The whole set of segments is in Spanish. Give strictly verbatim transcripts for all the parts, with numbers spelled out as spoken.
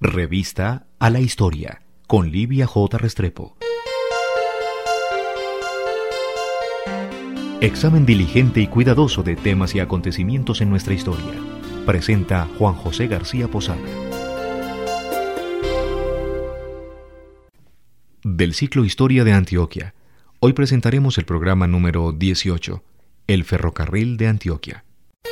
Revista a la Historia, con Livia J. Restrepo. Examen diligente y cuidadoso de temas y acontecimientos en nuestra historia. Presenta Juan José García Posada. Del ciclo Historia de Antioquia, hoy presentaremos el programa número dieciocho, El Ferrocarril de Antioquia.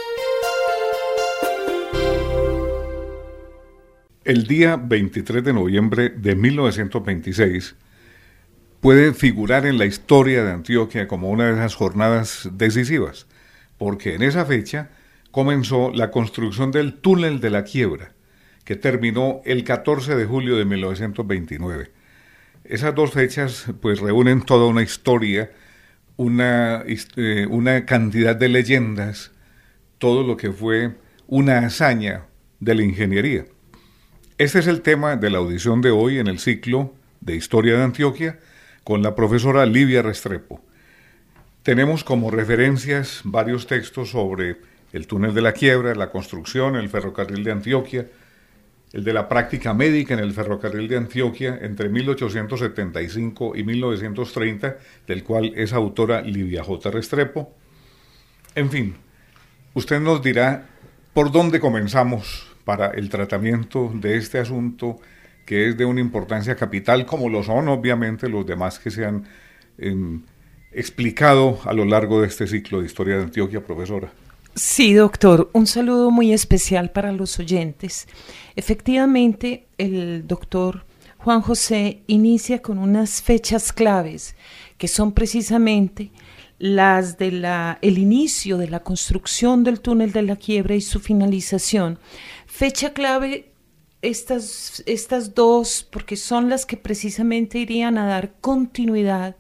El día veintitrés de noviembre de mil novecientos veintiséis puede figurar en la historia de Antioquia como una de esas jornadas decisivas, porque en esa fecha comenzó la construcción del túnel de la Quiebra, que terminó el catorce de julio de mil novecientos veintinueve. Esas dos fechas pues reúnen toda una historia, una, eh, una cantidad de leyendas, todo lo que fue una hazaña de la ingeniería. Este es el tema de la audición de hoy en el ciclo de Historia de Antioquia con la profesora Livia Restrepo. Tenemos como referencias varios textos sobre el túnel de la Quiebra, la construcción, el ferrocarril de Antioquia, el de la práctica médica en el ferrocarril de Antioquia entre mil ochocientos setenta y cinco y mil novecientos treinta, del cual es autora Livia J. Restrepo. En fin, usted nos dirá por dónde comenzamos para el tratamiento de este asunto que es de una importancia capital, como lo son obviamente los demás que se han eh, explicado a lo largo de este ciclo de Historia de Antioquia, profesora. Sí, doctor, un saludo muy especial para los oyentes. Efectivamente, el doctor Juan José inicia con unas fechas claves que son precisamente las de la, el inicio de la construcción del túnel de la Quiebra y su finalización. Fecha clave, estas, estas dos, porque son las que precisamente irían a dar continuidad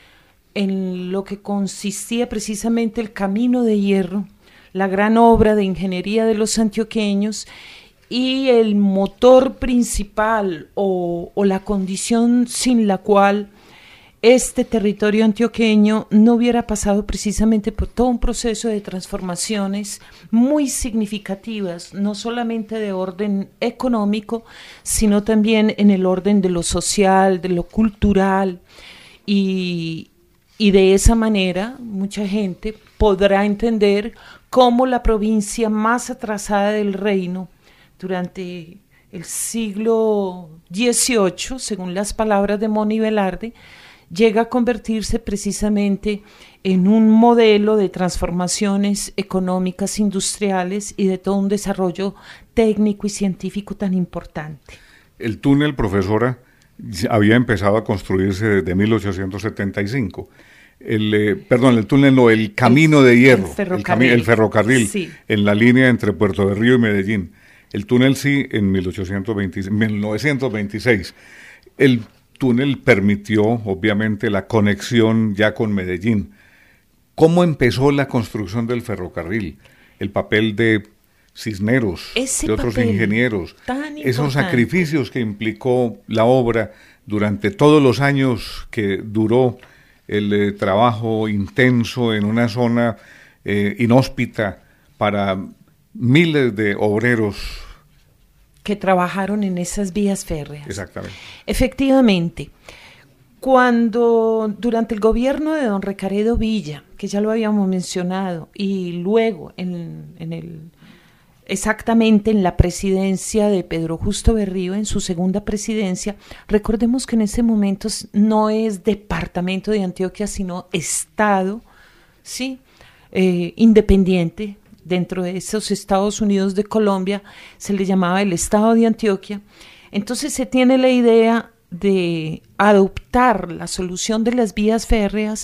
en lo que consistía precisamente el Camino de Hierro, la gran obra de ingeniería de los antioqueños y el motor principal o, o la condición sin la cual este territorio antioqueño no hubiera pasado precisamente por todo un proceso de transformaciones muy significativas, no solamente de orden económico, sino también en el orden de lo social, de lo cultural, y, y de esa manera mucha gente podrá entender cómo la provincia más atrasada del reino durante el siglo dieciocho, según las palabras de Moni Velarde, llega a convertirse precisamente en un modelo de transformaciones económicas, industriales y de todo un desarrollo técnico y científico tan importante. El túnel, profesora, había empezado a construirse desde mil ochocientos setenta y cinco. El, eh, perdón, el túnel no, el camino el, de hierro, el ferrocarril, el, cami- el ferrocarril sí. En la línea entre Puerto Berrío y Medellín. El túnel sí en mil novecientos veintiséis. El túnel permitió, obviamente, la conexión ya con Medellín. ¿Cómo empezó la construcción del ferrocarril? El papel de Cisneros, Ese de otros ingenieros, esos sacrificios que implicó la obra durante todos los años que duró el eh, trabajo intenso en una zona eh, inhóspita para miles de obreros que trabajaron en esas vías férreas. Exactamente. Efectivamente, cuando durante el gobierno de don Recaredo Villa, que ya lo habíamos mencionado, y luego en, en el, exactamente en la presidencia de Pedro Justo Berrío, en su segunda presidencia, recordemos que en ese momento no es departamento de Antioquia, sino estado, ¿sí? eh, independiente. Dentro de esos Estados Unidos de Colombia se le llamaba el Estado de Antioquia. Entonces se tiene la idea de adoptar la solución de las vías férreas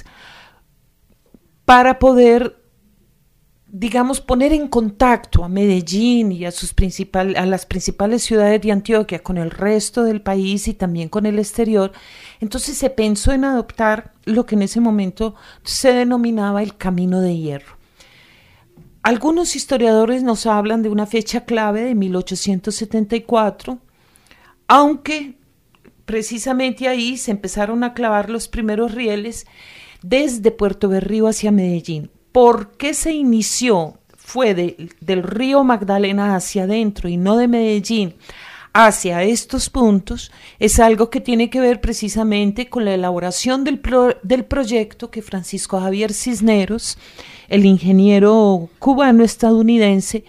para poder, digamos, poner en contacto a Medellín y a, sus principal, a las principales ciudades de Antioquia con el resto del país y también con el exterior. Entonces se pensó en adoptar lo que en ese momento se denominaba el Camino de Hierro. Algunos historiadores nos hablan de una fecha clave de mil ochocientos setenta y cuatro, aunque precisamente ahí se empezaron a clavar los primeros rieles desde Puerto Berrío hacia Medellín. ¿Por qué se inició? Fue de, del río Magdalena hacia adentro y no de Medellín hacia estos puntos es algo que tiene que ver precisamente con la elaboración del, pro, del proyecto que Francisco Javier Cisneros, el ingeniero cubano-estadounidense,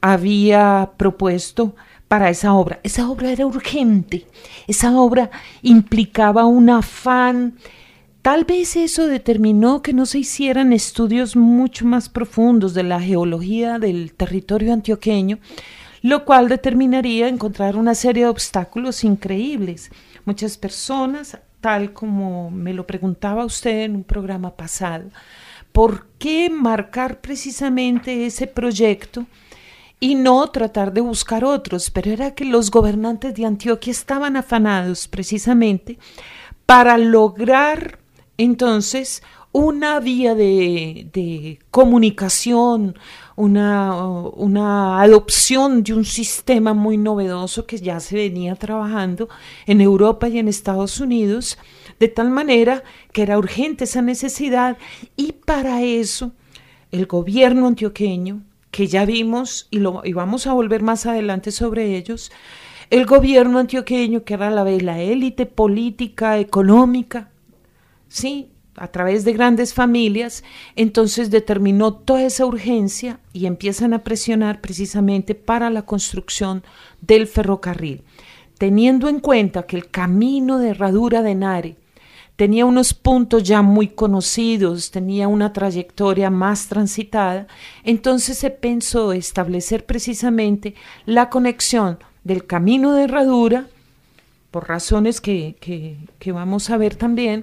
había propuesto para esa obra. Esa obra era urgente, esa obra implicaba un afán. Tal vez eso determinó que no se hicieran estudios mucho más profundos de la geología del territorio antioqueño, lo cual determinaría encontrar una serie de obstáculos increíbles. Muchas personas, tal como me lo preguntaba usted en un programa pasado, ¿por qué marcar precisamente ese proyecto y no tratar de buscar otros? Pero era que los gobernantes de Antioquia estaban afanados precisamente para lograr entonces una vía de, de comunicación, una, una adopción de un sistema muy novedoso que ya se venía trabajando en Europa y en Estados Unidos, de tal manera que era urgente esa necesidad, y para eso el gobierno antioqueño, que ya vimos y, lo, y vamos a volver más adelante sobre ellos, el gobierno antioqueño, que era a la vez la élite política, económica, sí, a través de grandes familias, entonces determinó toda esa urgencia y empiezan a presionar precisamente para la construcción del ferrocarril, teniendo en cuenta que el camino de Herradura de Henares tenía unos puntos ya muy conocidos, tenía una trayectoria más transitada, entonces se pensó establecer precisamente la conexión del camino de Herradura, por razones que, que, que vamos a ver también,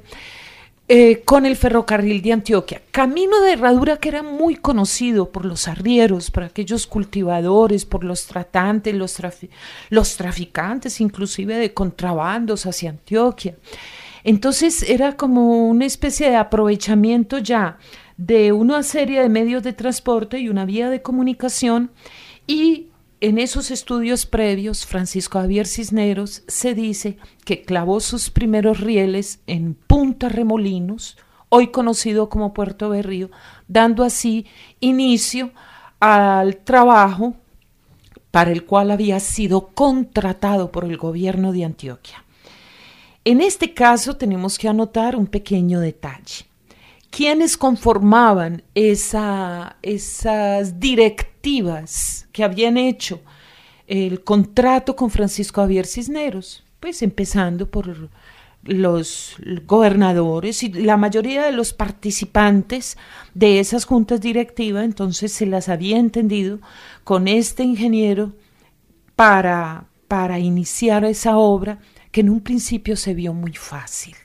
Eh, con el ferrocarril de Antioquia. Camino de Herradura que era muy conocido por los arrieros, por aquellos cultivadores, por los tratantes, los, trafi- los traficantes inclusive de contrabandos hacia Antioquia. Entonces era como una especie de aprovechamiento ya de una serie de medios de transporte y una vía de comunicación, y en esos estudios previos, Francisco Javier Cisneros se dice que clavó sus primeros rieles en Punta Remolinos, hoy conocido como Puerto Berrío, dando así inicio al trabajo para el cual había sido contratado por el gobierno de Antioquia. En este caso tenemos que anotar un pequeño detalle. ¿Quiénes conformaban esa, esas directivas que habían hecho el contrato con Francisco Javier Cisneros? Pues empezando por los gobernadores y la mayoría de los participantes de esas juntas directivas, entonces se las había entendido con este ingeniero para, para iniciar esa obra que en un principio se vio muy fácil.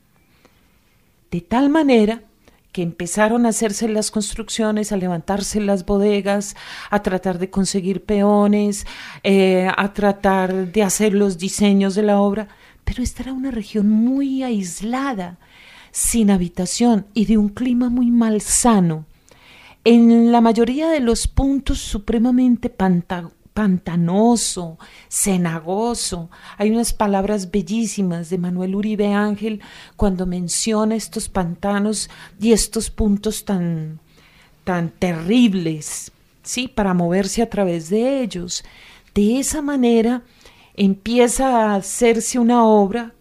De tal manera que empezaron a hacerse las construcciones, a levantarse las bodegas, a tratar de conseguir peones, eh, a tratar de hacer los diseños de la obra, pero esta era una región muy aislada, sin habitación y de un clima muy malsano. En la mayoría de los puntos supremamente pantanosos, pantanoso, cenagoso. Hay unas palabras bellísimas de Manuel Uribe Ángel cuando menciona estos pantanos y estos puntos tan, tan terribles, ¿sí? Para moverse a través de ellos. De esa manera empieza a hacerse una obra.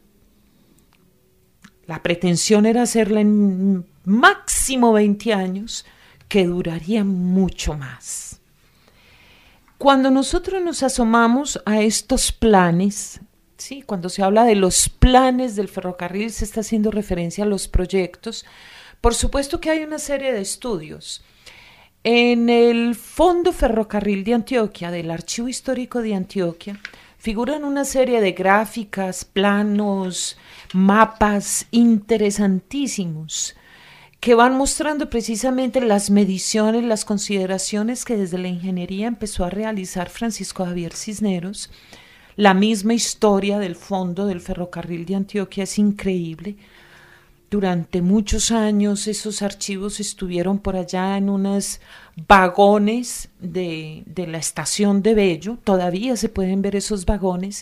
La pretensión era hacerla en máximo veinte años, que duraría mucho más. Cuando nosotros nos asomamos a estos planes, ¿sí? Cuando se habla de los planes del ferrocarril, se está haciendo referencia a los proyectos. Por supuesto que hay una serie de estudios. En el Fondo Ferrocarril de Antioquia, del Archivo Histórico de Antioquia, figuran una serie de gráficas, planos, mapas interesantísimos, que van mostrando precisamente las mediciones, las consideraciones que desde la ingeniería empezó a realizar Francisco Javier Cisneros. La misma historia del fondo del ferrocarril de Antioquia es increíble. Durante muchos años esos archivos estuvieron por allá en unos vagones de, de la estación de Bello, todavía se pueden ver esos vagones,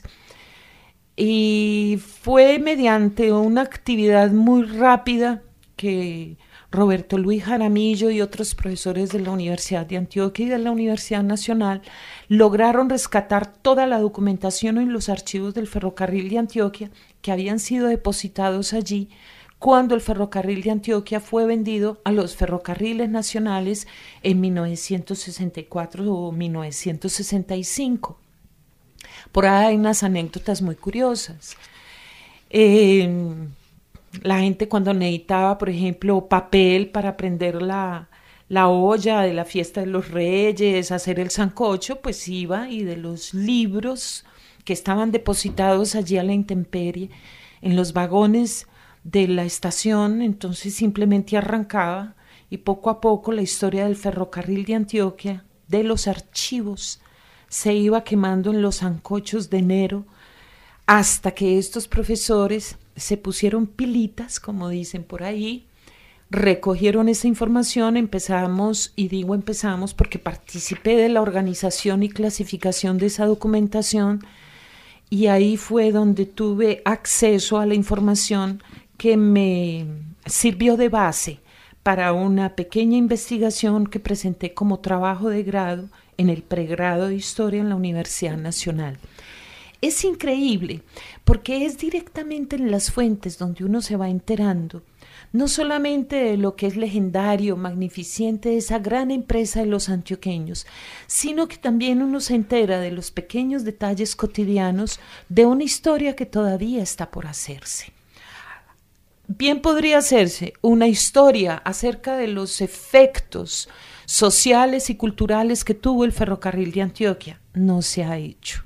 y fue mediante una actividad muy rápida que Roberto Luis Jaramillo y otros profesores de la Universidad de Antioquia y de la Universidad Nacional lograron rescatar toda la documentación en los archivos del ferrocarril de Antioquia que habían sido depositados allí cuando el ferrocarril de Antioquia fue vendido a los ferrocarriles nacionales en mil novecientos sesenta y cuatro o mil novecientos sesenta y cinco. Por ahí hay unas anécdotas muy curiosas. Eh, la gente cuando necesitaba, por ejemplo, papel para prender la, la olla de la fiesta de los Reyes, hacer el sancocho, pues iba y de los libros que estaban depositados allí a la intemperie en los vagones de la estación, entonces simplemente arrancaba y poco a poco la historia del ferrocarril de Antioquia, de los archivos, se iba quemando en los sancochos de enero hasta que estos profesores se pusieron pilitas, como dicen por ahí, recogieron esa información, empezamos, y digo empezamos porque participé de la organización y clasificación de esa documentación, y ahí fue donde tuve acceso a la información que me sirvió de base para una pequeña investigación que presenté como trabajo de grado en el pregrado de Historia en la Universidad Nacional. Es increíble porque es directamente en las fuentes donde uno se va enterando, no solamente de lo que es legendario, magnificente de esa gran empresa de los antioqueños, sino que también uno se entera de los pequeños detalles cotidianos de una historia que todavía está por hacerse. Bien podría hacerse una historia acerca de los efectos sociales y culturales que tuvo el ferrocarril de Antioquia. No se ha hecho.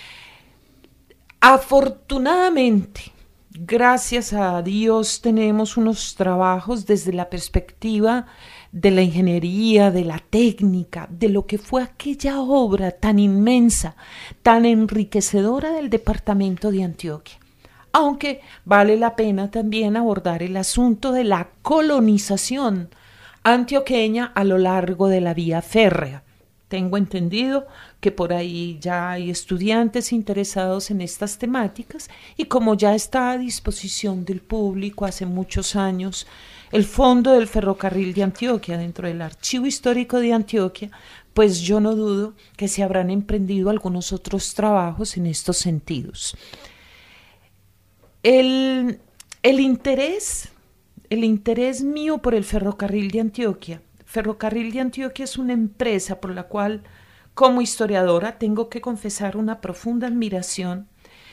Afortunadamente, gracias a Dios, tenemos unos trabajos desde la perspectiva de la ingeniería, de la técnica, de lo que fue aquella obra tan inmensa, tan enriquecedora del departamento de Antioquia. Aunque vale la pena también abordar el asunto de la colonización antioqueña a lo largo de la vía férrea. Tengo entendido que por ahí ya hay estudiantes interesados en estas temáticas y como ya está a disposición del público hace muchos años el Fondo del Ferrocarril de Antioquia dentro del Archivo Histórico de Antioquia, pues yo no dudo que se habrán emprendido algunos otros trabajos en estos sentidos. El, el interés, el interés mío por el Ferrocarril de Antioquia. Ferrocarril de Antioquia es una empresa por la cual, como historiadora, tengo que confesar una profunda admiración.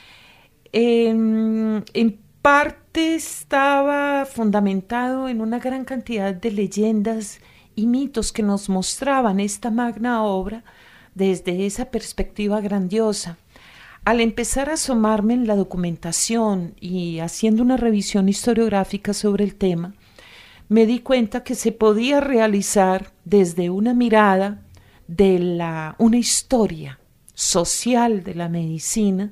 En, en parte estaba fundamentado en una gran cantidad de leyendas y mitos que nos mostraban esta magna obra desde esa perspectiva grandiosa. Al empezar a asomarme en la documentación y haciendo una revisión historiográfica sobre el tema, me di cuenta que se podía realizar desde una mirada de la, una historia social de la medicina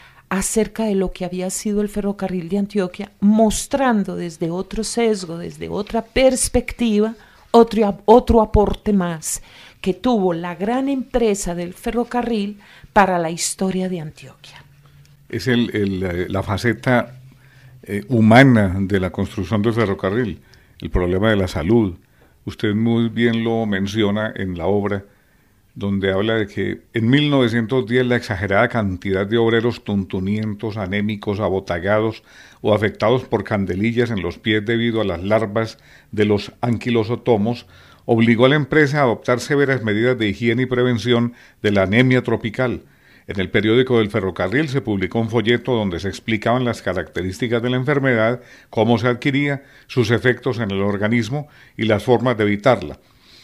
acerca de lo que había sido el ferrocarril de Antioquia, mostrando desde otro sesgo, desde otra perspectiva, otro, otro aporte más que tuvo la gran empresa del ferrocarril para la historia de Antioquia. Es el, el, la faceta eh, humana de la construcción del ferrocarril, el problema de la salud. Usted muy bien lo menciona en la obra, donde habla de que en mil novecientos diez la exagerada cantidad de obreros tuntunientos, anémicos, abotagados o afectados por candelillas en los pies debido a las larvas de los anquilosotomos obligó a la empresa a adoptar severas medidas de higiene y prevención de la anemia tropical. En el periódico del ferrocarril se publicó un folleto donde se explicaban las características de la enfermedad, cómo se adquiría, sus efectos en el organismo y las formas de evitarla.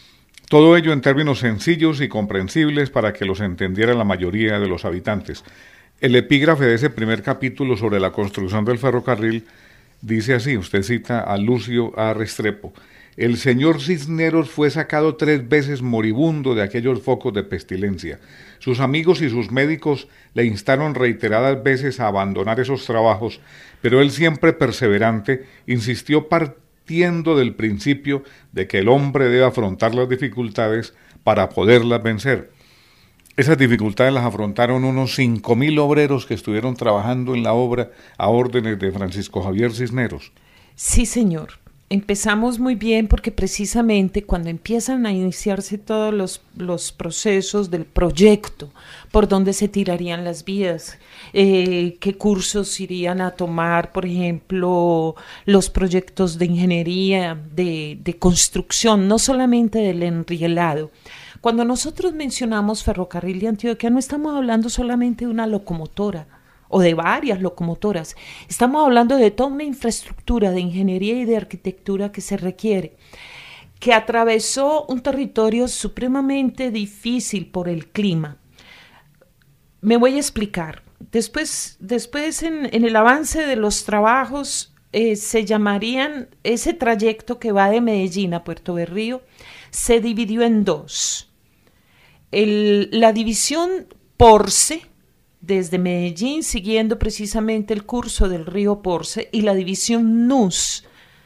Todo ello en términos sencillos y comprensibles para que los entendiera la mayoría de los habitantes. El epígrafe de ese primer capítulo sobre la construcción del ferrocarril dice así, usted cita a Lucio A. Restrepo: el señor Cisneros fue sacado tres veces moribundo de aquellos focos de pestilencia. Sus amigos y sus médicos le instaron reiteradas veces a abandonar esos trabajos, pero él, siempre perseverante, insistió partiendo del principio de que el hombre debe afrontar las dificultades para poderlas vencer. Esas dificultades las afrontaron unos cinco mil obreros que estuvieron trabajando en la obra a órdenes de Francisco Javier Cisneros. Sí, señor. empezamos muy bien porque precisamente cuando empiezan a iniciarse todos los, los procesos del proyecto, por dónde se tirarían las vías, eh, qué cursos irían a tomar, por ejemplo, los proyectos de ingeniería, de, de construcción, no solamente del enrielado. Cuando nosotros mencionamos Ferrocarril de Antioquia, no estamos hablando solamente de una locomotora, o de varias locomotoras. Estamos hablando de toda una infraestructura de ingeniería y de arquitectura que se requiere, que atravesó un territorio supremamente difícil por el clima. Me voy a explicar. Después, después en, en el avance de los trabajos, eh, se llamarían, ese trayecto que va de Medellín a Puerto Berrío, se dividió en dos. El, la división Porce, desde Medellín, siguiendo precisamente el curso del río Porce, y la división Nus.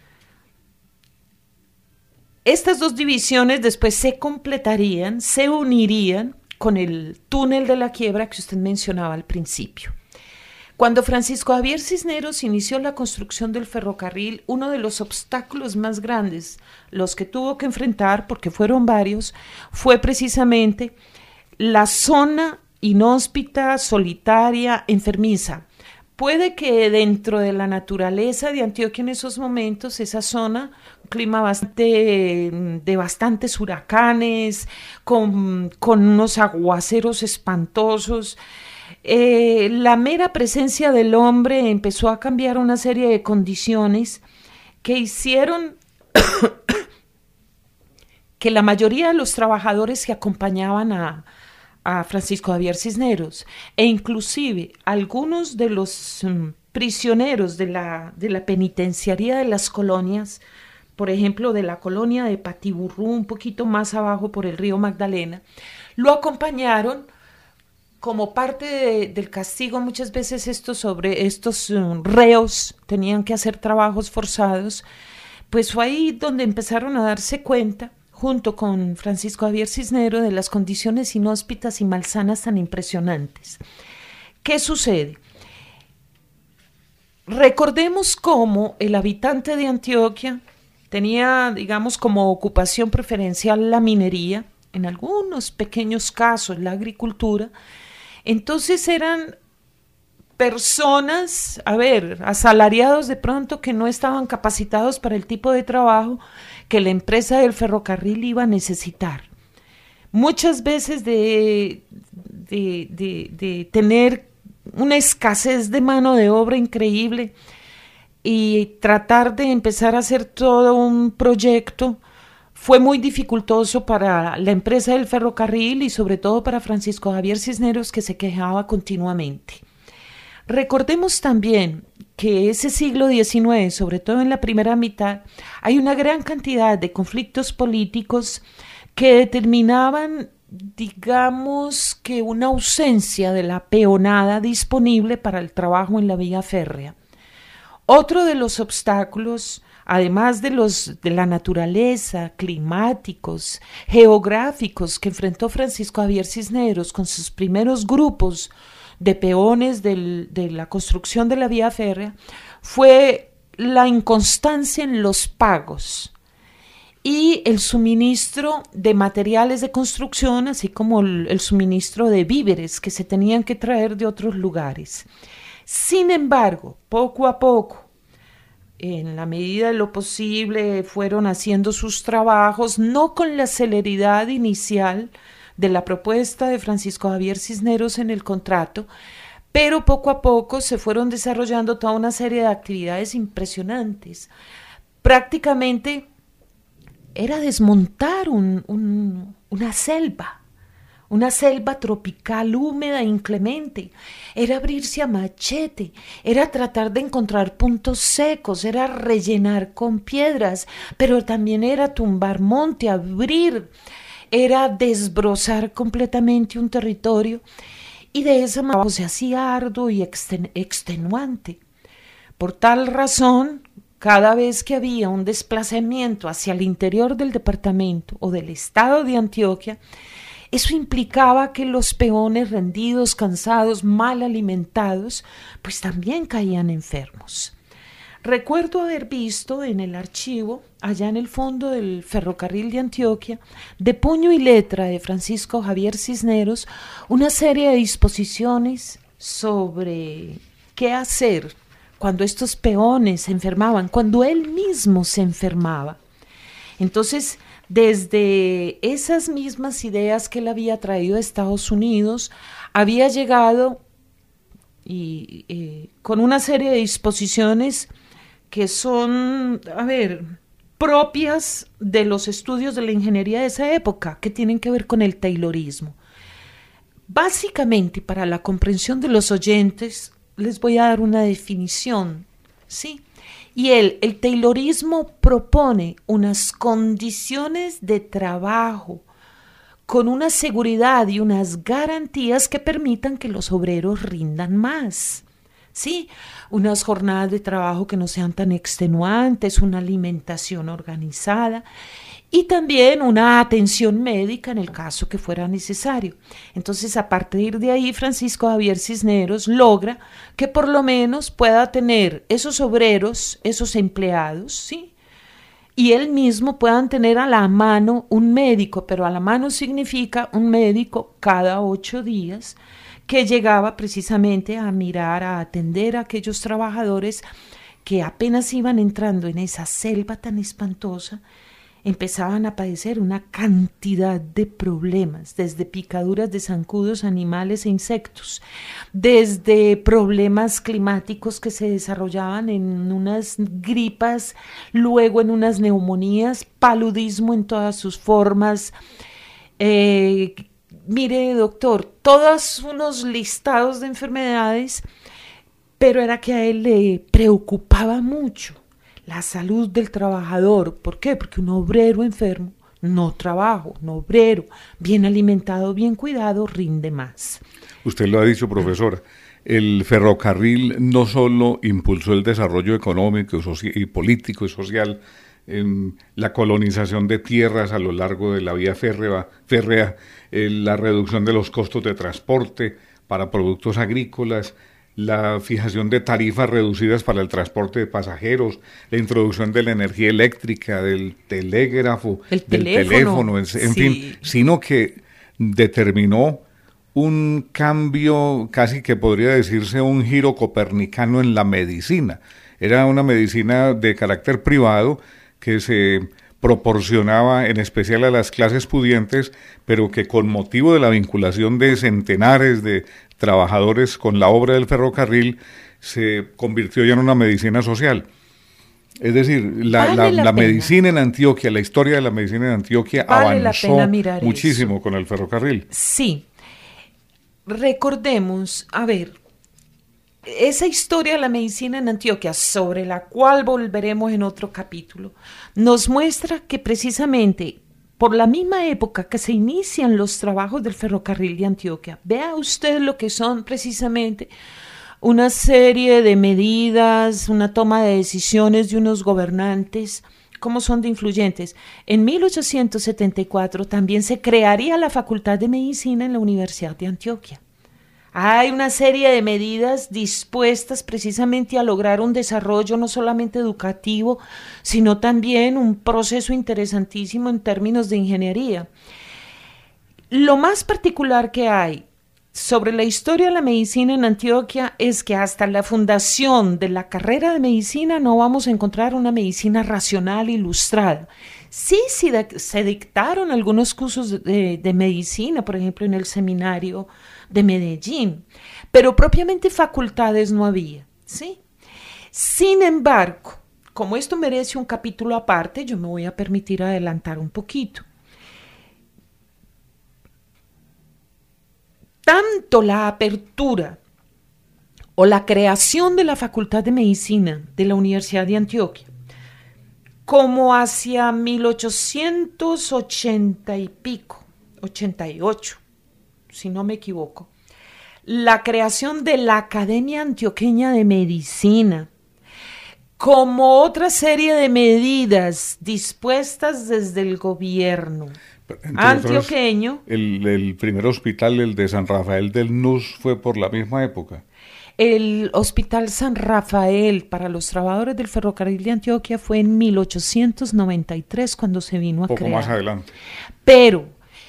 Estas dos divisiones después se completarían, se unirían con el túnel de la Quiebra que usted mencionaba al principio. Cuando Francisco Javier Cisneros inició la construcción del ferrocarril, uno de los obstáculos más grandes, los que tuvo que enfrentar, porque fueron varios, fue precisamente la zona inhóspita, solitaria, enfermiza. Puede que dentro de la naturaleza de Antioquia en esos momentos, esa zona, un clima bastante, de bastantes huracanes, con, con unos aguaceros espantosos, eh, la mera presencia del hombre empezó a cambiar una serie de condiciones que hicieron que la mayoría de los trabajadores que acompañaban a a Francisco Javier Cisneros, e inclusive algunos de los um, prisioneros de la, de la penitenciaría de las colonias, por ejemplo de la colonia de Patiburrú, un poquito más abajo por el río Magdalena, lo acompañaron como parte de, del castigo. Muchas veces estos, sobre, estos um, reos tenían que hacer trabajos forzados, pues fue ahí donde empezaron a darse cuenta, junto con Francisco Javier Cisneros, de las condiciones inhóspitas y malsanas tan impresionantes. ¿Qué sucede? Recordemos cómo el habitante de Antioquia tenía, digamos, como ocupación preferencial la minería, en algunos pequeños casos la agricultura. Entonces eran personas, a ver, asalariados de pronto, que no estaban capacitados para el tipo de trabajo que la empresa del ferrocarril iba a necesitar. Muchas veces de, de, de, de tener una escasez de mano de obra increíble y tratar de empezar a hacer todo un proyecto fue muy dificultoso para la empresa del ferrocarril y sobre todo para Francisco Javier Cisneros, que se quejaba continuamente. Recordemos también que ese siglo diecinueve, sobre todo en la primera mitad, hay una gran cantidad de conflictos políticos que determinaban, digamos, que una ausencia de la peonada disponible para el trabajo en la vía férrea. Otro de los obstáculos, además de los de la naturaleza, climáticos, geográficos, que enfrentó Francisco Javier Cisneros con sus primeros grupos de peones del, de la construcción de la vía férrea, fue la inconstancia en los pagos y el suministro de materiales de construcción, así como el, el suministro de víveres que se tenían que traer de otros lugares. Sin embargo, poco a poco, en la medida de lo posible, fueron haciendo sus trabajos, no con la celeridad inicial de la propuesta de Francisco Javier Cisneros en el contrato, pero poco a poco se fueron desarrollando toda una serie de actividades impresionantes. Prácticamente era desmontar un, un, una selva, una selva tropical, húmeda e inclemente. Era abrirse a machete, era tratar de encontrar puntos secos, era rellenar con piedras, pero también era tumbar monte, abrir, era desbrozar completamente un territorio, y de esa manera se hacía arduo y extenuante. Por tal razón, cada vez que había un desplazamiento hacia el interior del departamento o del estado de Antioquia, eso implicaba que los peones rendidos, cansados, mal alimentados, pues también caían enfermos. Recuerdo haber visto en el archivo, allá en el fondo del Ferrocarril de Antioquia, de puño y letra de Francisco Javier Cisneros, una serie de disposiciones sobre qué hacer cuando estos peones se enfermaban, cuando él mismo se enfermaba. Entonces, desde esas mismas ideas que él había traído de Estados Unidos, había llegado y, eh, con una serie de disposiciones que son, a ver, propias de los estudios de la ingeniería de esa época, que tienen que ver con el taylorismo. Básicamente, para la comprensión de los oyentes, les voy a dar una definición, ¿sí? Y él, el taylorismo propone unas condiciones de trabajo con una seguridad y unas garantías que permitan que los obreros rindan más. Sí, unas jornadas de trabajo que no sean tan extenuantes, una alimentación organizada y también una atención médica en el caso que fuera necesario. Entonces, a partir de ahí, Francisco Javier Cisneros logra que por lo menos pueda tener esos obreros, esos empleados, ¿sí? Y él mismo puedan tener a la mano un médico, pero a la mano significa un médico cada ocho días, que llegaba precisamente a mirar, a atender a aquellos trabajadores que apenas iban entrando en esa selva tan espantosa, empezaban a padecer una cantidad de problemas, desde picaduras de zancudos, animales e insectos, desde problemas climáticos que se desarrollaban en unas gripas, luego en unas neumonías, paludismo en todas sus formas. Eh, mire, doctor, todos unos listados de enfermedades, pero era que a él le preocupaba mucho la salud del trabajador. ¿Por qué? Porque un obrero enfermo no trabaja, un obrero bien alimentado, bien cuidado, rinde más. Usted lo ha dicho, profesora, el ferrocarril no solo impulsó el desarrollo económico y político y social, en la colonización de tierras a lo largo de la vía férrea, férrea eh, la reducción de los costos de transporte para productos agrícolas, la fijación de tarifas reducidas para el transporte de pasajeros, la introducción de la energía eléctrica, del telégrafo, el del teléfono, teléfono, en, en sí. fin, sino que determinó un cambio, casi que podría decirse un giro copernicano en la medicina. Era una medicina de carácter privado que se proporcionaba en especial a las clases pudientes, pero que con motivo de la vinculación de centenares de trabajadores con la obra del ferrocarril se convirtió ya en una medicina social. Es decir, la, vale la, la la pena. medicina en Antioquia, la historia de la medicina en Antioquia Vale la avanzó pena mirar muchísimo eso. con el ferrocarril. Sí, recordemos, a ver, esa historia de la medicina en Antioquia, sobre la cual volveremos en otro capítulo, nos muestra que precisamente por la misma época que se inician los trabajos del ferrocarril de Antioquia, vea usted lo que son precisamente una serie de medidas, una toma de decisiones de unos gobernantes, cómo son de influyentes. En mil ochocientos setenta y cuatro también se crearía la Facultad de Medicina en la Universidad de Antioquia. Hay una serie de medidas dispuestas precisamente a lograr un desarrollo no solamente educativo, sino también un proceso interesantísimo en términos de ingeniería. Lo más particular que hay sobre la historia de la medicina en Antioquia es que hasta la fundación de la carrera de medicina no vamos a encontrar una medicina racional ilustrada. Sí, sí se dictaron algunos cursos de, de medicina, por ejemplo en el seminario de Medellín, pero propiamente facultades no había, ¿sí? Sin embargo, como esto merece un capítulo aparte, yo me voy a permitir adelantar un poquito. Tanto la apertura o la creación de la Facultad de Medicina de la Universidad de Antioquia, como hacia mil ochocientos ochenta y pico, ochenta y ocho, si no me equivoco, la creación de la Academia Antioqueña de Medicina, como otra serie de medidas dispuestas desde el gobierno antioqueño. El, el primer hospital, el de San Rafael del Nus, fue por la misma época. El Hospital San Rafael para los trabajadores del ferrocarril de Antioquia fue en mil ochocientos noventa y tres cuando se vino a crear. Un poco más adelante. Pero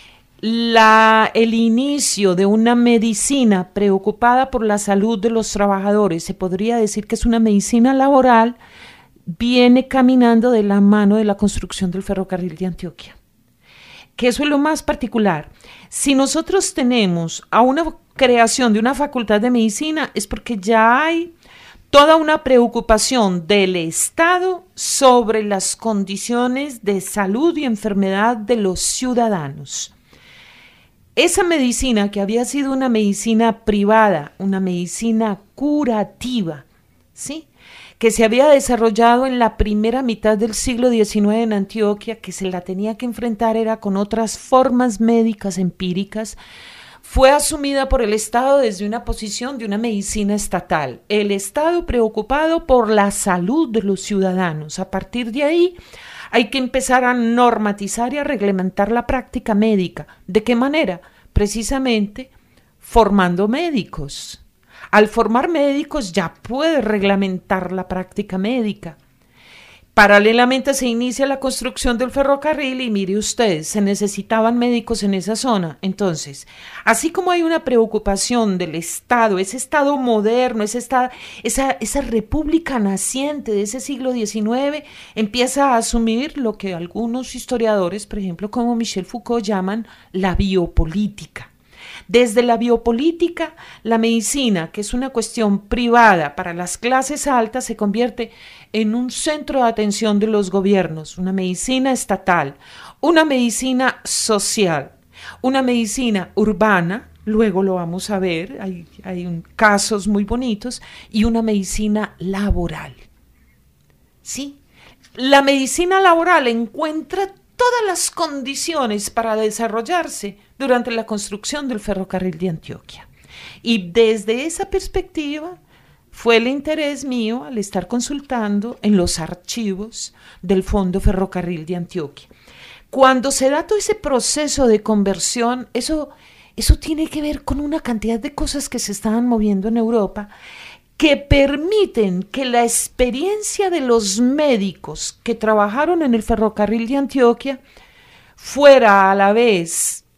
la, el inicio de una medicina preocupada por la salud de los trabajadores, se podría decir que es una medicina laboral, viene caminando de la mano de la construcción del ferrocarril de Antioquia. Que eso es lo más particular. Si nosotros tenemos a una creación de una facultad de medicina, es porque ya hay toda una preocupación del Estado sobre las condiciones de salud y enfermedad de los ciudadanos. Esa medicina, que había sido una medicina privada, una medicina curativa, ¿sí?, que se había desarrollado en la primera mitad del siglo diecinueve en Antioquia, que se la tenía que enfrentar era con otras formas médicas empíricas, fue asumida por el Estado desde una posición de una medicina estatal. El Estado preocupado por la salud de los ciudadanos. A partir de ahí hay que empezar a normatizar y a reglamentar la práctica médica. ¿De qué manera? Precisamente formando médicos. Al formar médicos ya puede reglamentar la práctica médica. Paralelamente se inicia la construcción del ferrocarril y mire usted, se necesitaban médicos en esa zona. Entonces, así como hay una preocupación del Estado, ese Estado moderno, ese estado, esa, esa república naciente de ese siglo diecinueve, empieza a asumir lo que algunos historiadores, por ejemplo, como Michel Foucault, llaman la biopolítica. Desde la biopolítica, la medicina, que es una cuestión privada para las clases altas, se convierte en un centro de atención de los gobiernos, una medicina estatal, una medicina social, una medicina urbana, luego lo vamos a ver, hay, hay un, casos muy bonitos, y una medicina laboral. ¿Sí? La medicina laboral encuentra todas las condiciones para desarrollarse durante la construcción del ferrocarril de Antioquia. Y desde esa perspectiva fue el interés mío al estar consultando en los archivos del Fondo Ferrocarril de Antioquia. Cuando se da todo ese proceso de conversión, eso, eso tiene que ver con una cantidad de cosas que se estaban moviendo en Europa, que permiten que la experiencia de los médicos que trabajaron en el ferrocarril de Antioquia fuera a la vez,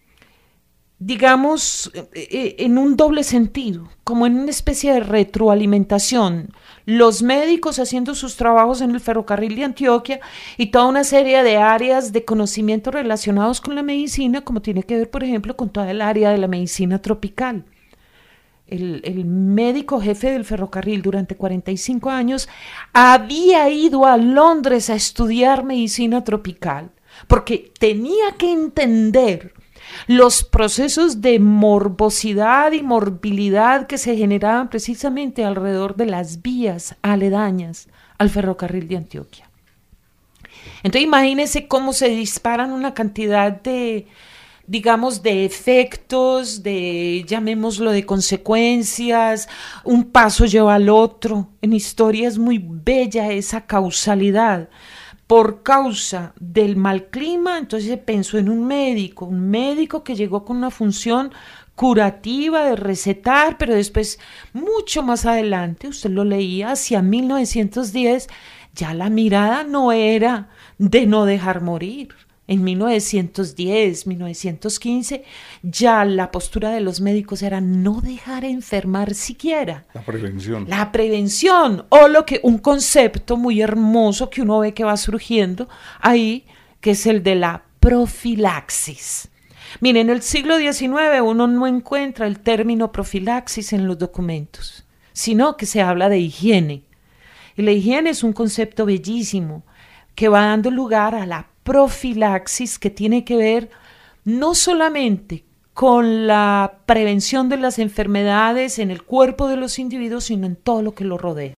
digamos, en un doble sentido, como en una especie de retroalimentación. Los médicos haciendo sus trabajos en el ferrocarril de Antioquia y toda una serie de áreas de conocimiento relacionados con la medicina, como tiene que ver, por ejemplo, con toda el área de la medicina tropical. El, el médico jefe del ferrocarril durante cuarenta y cinco años había ido a Londres a estudiar medicina tropical porque tenía que entender los procesos de morbosidad y morbilidad que se generaban precisamente alrededor de las vías aledañas al ferrocarril de Antioquia. Entonces imagínense cómo se disparan una cantidad de, digamos, de efectos, de, llamémoslo, de consecuencias, un paso lleva al otro. En historia es muy bella esa causalidad. Por causa del mal clima, entonces se pensó en un médico, un médico que llegó con una función curativa de recetar, pero después, mucho más adelante, usted lo leía, hacia mil novecientos diez, ya la mirada no era de no dejar morir. En mil novecientos diez, mil novecientos quince, ya la postura de los médicos era no dejar enfermar siquiera. La prevención. La prevención, o lo que, un concepto muy hermoso que uno ve que va surgiendo ahí, que es el de la profilaxis. Miren, en el siglo diecinueve uno no encuentra el término profilaxis en los documentos, sino que se habla de higiene. Y la higiene es un concepto bellísimo que va dando lugar a la profilaxis, que tiene que ver no solamente con la prevención de las enfermedades en el cuerpo de los individuos, sino en todo lo que lo rodea.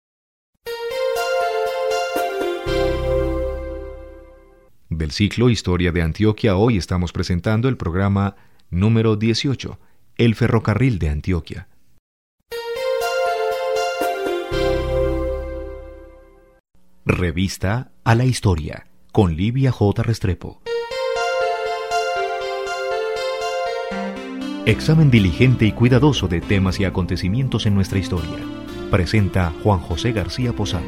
Del ciclo Historia de Antioquia, hoy estamos presentando el programa número dieciocho, El Ferrocarril de Antioquia. Revista a la Historia, con Livia J. Restrepo. Examen diligente y cuidadoso de temas y acontecimientos en nuestra historia. Presenta Juan José García Posada.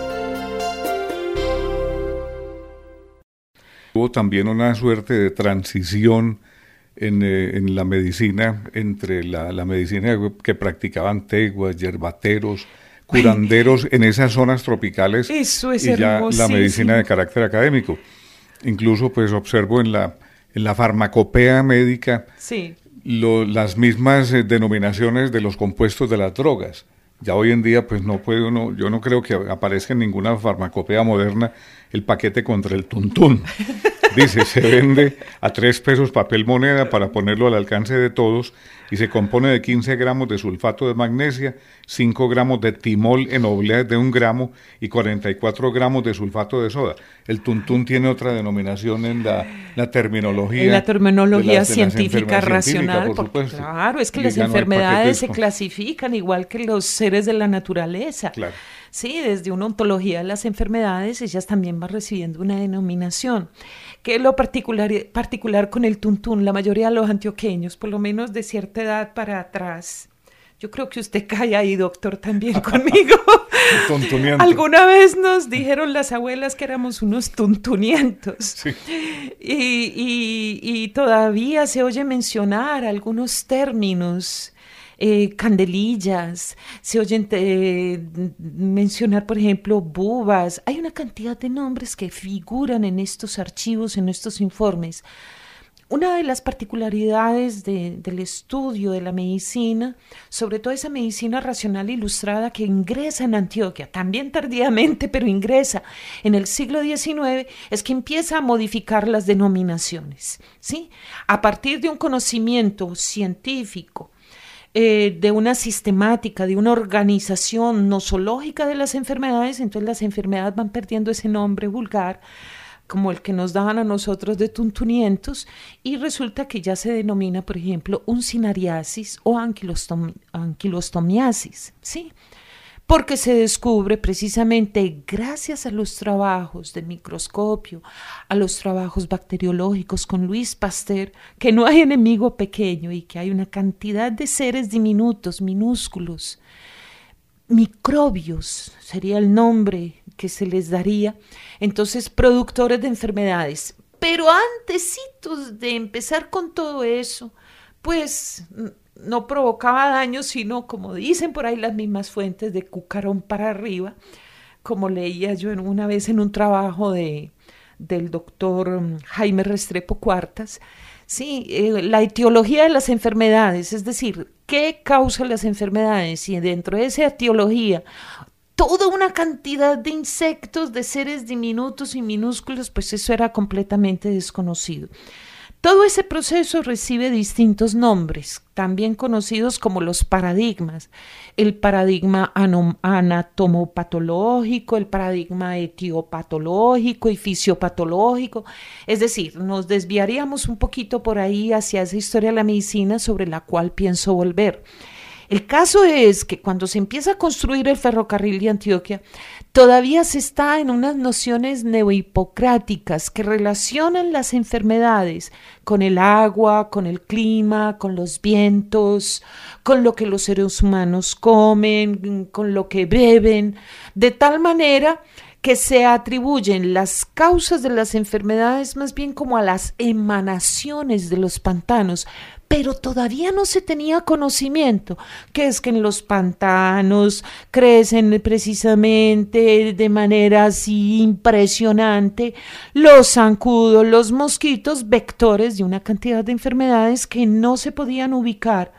Hubo también una suerte de transición en, eh, en la medicina, entre la, la medicina que practicaban teguas, yerbateros, curanderos en esas zonas tropicales. Eso es y ya hermosísimo. La medicina de carácter académico. Incluso pues observo en la, en la farmacopea médica Sí. lo, las mismas eh, denominaciones de los compuestos de las drogas. Ya hoy en día pues no puede uno, yo no creo que aparezca en ninguna farmacopea moderna el paquete contra el tuntún. Dice, se vende a tres pesos papel moneda para ponerlo al alcance de todos y se compone de quince gramos de sulfato de magnesia, cinco gramos de timol en obleas de un gramo y cuarenta y cuatro gramos de sulfato de soda. El tuntún tiene otra denominación en la, la terminología. En la terminología de las, de científica las racional, por porque supuesto. Claro, es que Y las ya no hay enfermedades se paquetes. clasifican igual que los seres de la naturaleza. Claro. Sí, desde una ontología de las enfermedades, ellas también van recibiendo una denominación. ¿Qué es lo particular, particular con el tuntún? La mayoría de los antioqueños, por lo menos de cierta edad para atrás, yo creo que usted cae ahí, doctor, también conmigo. Tuntuniento. Alguna vez nos dijeron las abuelas que éramos unos tuntunientos. Sí. Y, y, y todavía se oye mencionar algunos términos. Eh, candelillas, se oyen eh, mencionar, por ejemplo, bubas. Hay una cantidad de nombres que figuran en estos archivos, en estos informes. Una de las particularidades de, del estudio de la medicina, sobre todo esa medicina racional ilustrada que ingresa en Antioquia, también tardíamente, pero ingresa en el siglo diecinueve, es que empieza a modificar las denominaciones, ¿sí? A partir de un conocimiento científico, Eh, de una sistemática, de una organización nosológica de las enfermedades, entonces las enfermedades van perdiendo ese nombre vulgar, como el que nos daban a nosotros de tuntunientos, y resulta que ya se denomina, por ejemplo, uncinariasis o anquilostom- anquilostomiasis, ¿sí? Porque se descubre precisamente gracias a los trabajos de microscopio, a los trabajos bacteriológicos con Louis Pasteur, que no hay enemigo pequeño y que hay una cantidad de seres diminutos, minúsculos, microbios, sería el nombre que se les daría, entonces productores de enfermedades. Pero antesitos de empezar con todo eso, pues no provocaba daño, sino, como dicen por ahí las mismas fuentes, de cucarón para arriba, como leía yo en una vez en un trabajo de, del doctor Jaime Restrepo Cuartas. Sí, eh, la etiología de las enfermedades, es decir, qué causa las enfermedades, y dentro de esa etiología toda una cantidad de insectos, de seres diminutos y minúsculos, pues eso era completamente desconocido. Todo ese proceso recibe distintos nombres, también conocidos como los paradigmas. El paradigma anatomopatológico, el paradigma etiopatológico y fisiopatológico. Es decir, nos desviaríamos un poquito por ahí hacia esa historia de la medicina sobre la cual pienso volver. El caso es que cuando se empieza a construir el ferrocarril de Antioquia, todavía se está en unas nociones neohipocráticas que relacionan las enfermedades con el agua, con el clima, con los vientos, con lo que los seres humanos comen, con lo que beben, de tal manera que se atribuyen las causas de las enfermedades más bien como a las emanaciones de los pantanos, pero todavía no se tenía conocimiento, que es que en los pantanos crecen precisamente de manera así impresionante los zancudos, los mosquitos, vectores de una cantidad de enfermedades que no se podían ubicar.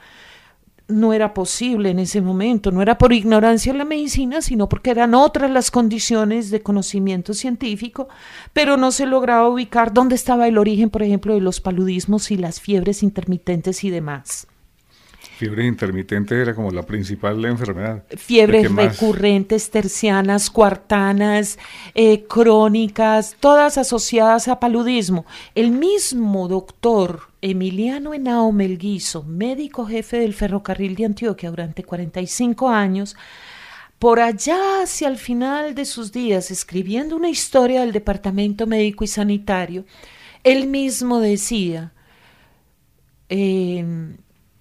No era posible en ese momento, no era por ignorancia en la medicina, sino porque eran otras las condiciones de conocimiento científico, pero no se lograba ubicar dónde estaba el origen, por ejemplo, de los paludismos y las fiebres intermitentes y demás. Fiebres intermitentes era como la principal enfermedad. Fiebres recurrentes, tercianas, cuartanas, eh, crónicas, todas asociadas a paludismo. El mismo doctor Emiliano Henao Melguizo, médico jefe del ferrocarril de Antioquia durante cuarenta y cinco años, por allá hacia el final de sus días, escribiendo una historia del departamento médico y sanitario, él mismo decía, eh,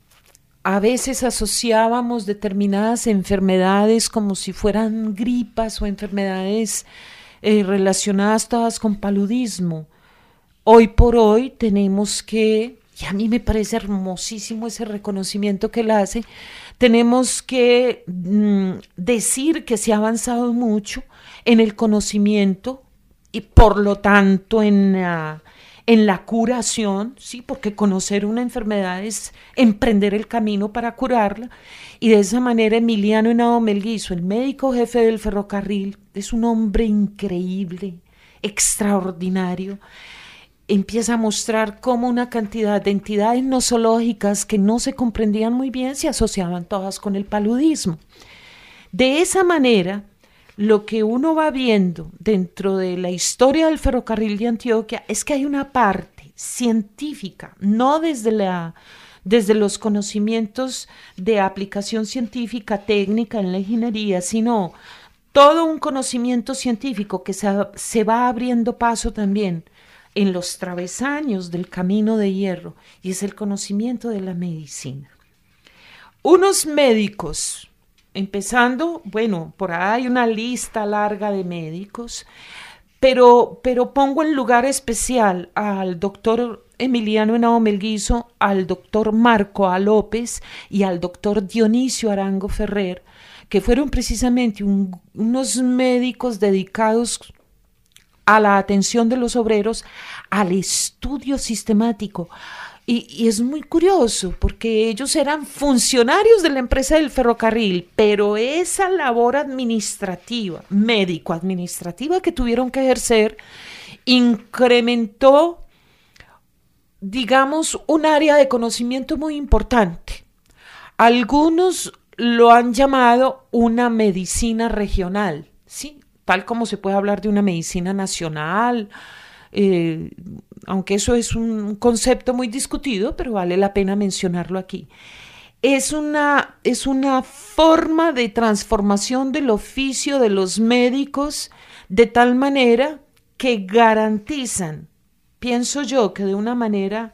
A veces asociábamos determinadas enfermedades como si fueran gripas o enfermedades eh, relacionadas todas con paludismo. Hoy por hoy tenemos que, y a mí me parece hermosísimo ese reconocimiento que él hace, tenemos que mm, decir que se ha avanzado mucho en el conocimiento y por lo tanto en, uh, en la curación, ¿sí? Porque conocer una enfermedad es emprender el camino para curarla, y de esa manera Emiliano Henao Melguizo, el médico jefe del ferrocarril, es un hombre increíble, extraordinario. Empieza a mostrar cómo una cantidad de entidades nosológicas que no se comprendían muy bien se asociaban todas con el paludismo. De esa manera, lo que uno va viendo dentro de la historia del ferrocarril de Antioquia es que hay una parte científica, no desde, la, desde los conocimientos de aplicación científica técnica en la ingeniería, sino todo un conocimiento científico que se, se va abriendo paso también en los travesaños del camino de hierro, y es el conocimiento de la medicina. Unos médicos, empezando, bueno, por ahí hay una lista larga de médicos, pero, pero pongo en lugar especial al doctor Emiliano Henao Melguizo, al doctor Marco A. López y al doctor Dionisio Arango Ferrer, que fueron precisamente un, unos médicos dedicados a la atención de los obreros, al estudio sistemático. Y, y es muy curioso porque ellos eran funcionarios de la empresa del ferrocarril, pero esa labor administrativa, médico-administrativa que tuvieron que ejercer, incrementó, digamos, un área de conocimiento muy importante. Algunos lo han llamado una medicina regional, ¿sí? Tal como se puede hablar de una medicina nacional, eh, aunque eso es un concepto muy discutido, pero vale la pena mencionarlo aquí. Es una, es una forma de transformación del oficio de los médicos de tal manera que garantizan, pienso yo, que de una manera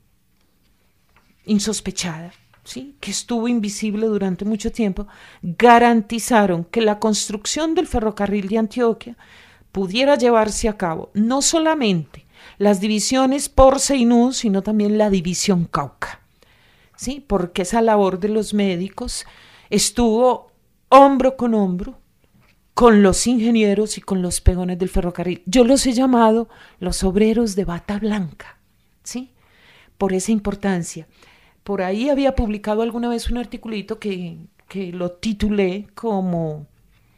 insospechada, ¿sí? Que estuvo invisible durante mucho tiempo, garantizaron que la construcción del ferrocarril de Antioquia pudiera llevarse a cabo no solamente las divisiones Porce y Nu, sino también la división Cauca, ¿sí? Porque esa labor de los médicos estuvo hombro con hombro con los ingenieros y con los peones del ferrocarril. Yo los he llamado los obreros de bata blanca, ¿sí? Por esa importancia. Por ahí había publicado alguna vez un articulito que, que lo titulé como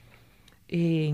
eh,